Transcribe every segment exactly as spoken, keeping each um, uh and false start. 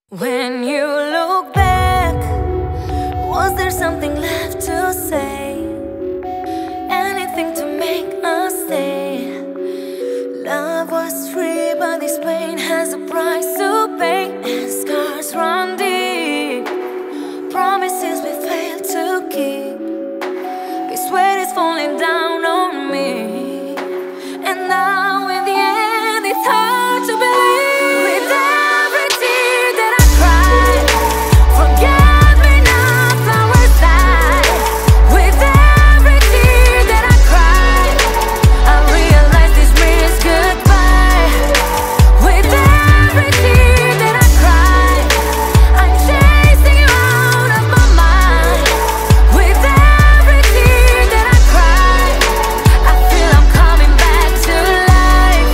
When you look back, was there something left to say? Anything to make us stay? Love was free, but this pain has a price to pay, and scars run deep. Promises we failed to keep. This weight is falling down on me, and now in the end it's hard to believe. With every tear that I cried, forget me now, flowers die. With every tear that I cried, I realize this means goodbye. With every tear that I cried, I'm chasing you out of my mind. With every tear that I cried, I feel I'm coming back to life.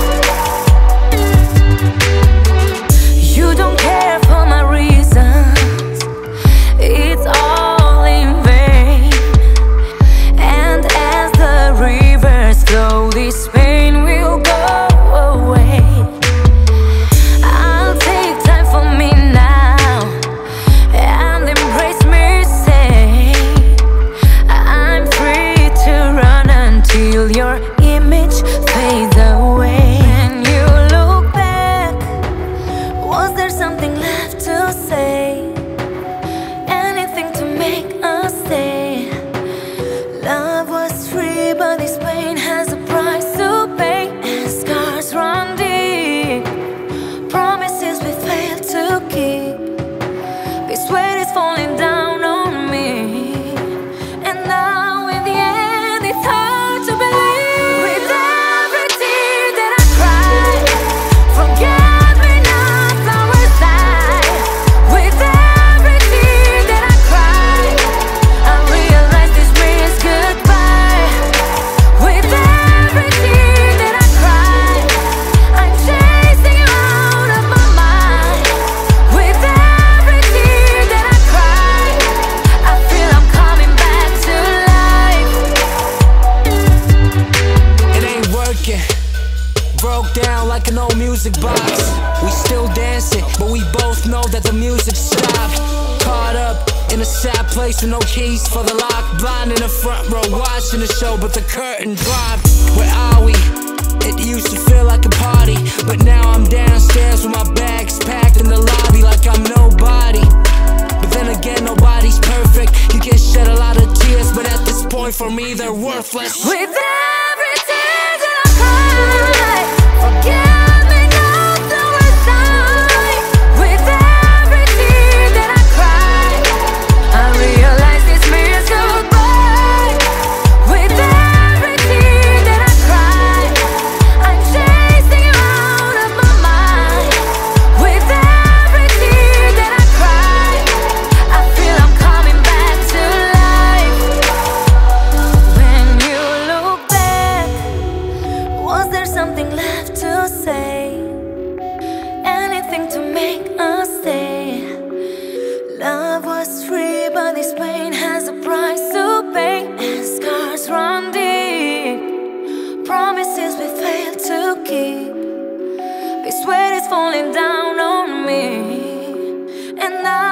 You don't care for my reasons, it's all in vain. And as the rivers flow, this pain will go away. I'll take time for me now and embrace me, say I'm free to run until your image fades away. When you look back, was there something left to say? Anything to make us stay? Love was free, but this pain has a price to pay, and scars run deep. Promises we failed to keep. This weight is falling down on me, and now in the end it's hard to believe. With every tear that I cried, forget me now, flowers die. With every tear that I cried, I realize this means goodbye. With every tear that I cried, I'm chasing you out of my mind. With every tear that I cried, I feel I'm coming back to life. It ain't working. Broke down like an old music box. We still dancing, but we both know that the music stopped. Caught up in a sad place with no keys for the lock. Blind in the front row watching the show, but the curtain dropped. Where are we? It used to feel like a party, but now I'm downstairs with my bags packed in the lobby like I'm nobody. But then again, nobody's perfect. You can shed a lot of tears, but at this point for me they're worthless. With every tear that I cry, forget me now, flowers die. With every tear that I cry, I realize this means goodbye. With every tear that I cry, I'm chasing you out of my mind. With every tear that I cry, I feel I'm coming back to life. When you look back, was there something left to say? Anything to make us stay? Love was free, but this pain has a price to pay, and scars run deep. Promises we failed to keep. This weight is falling down on me, and now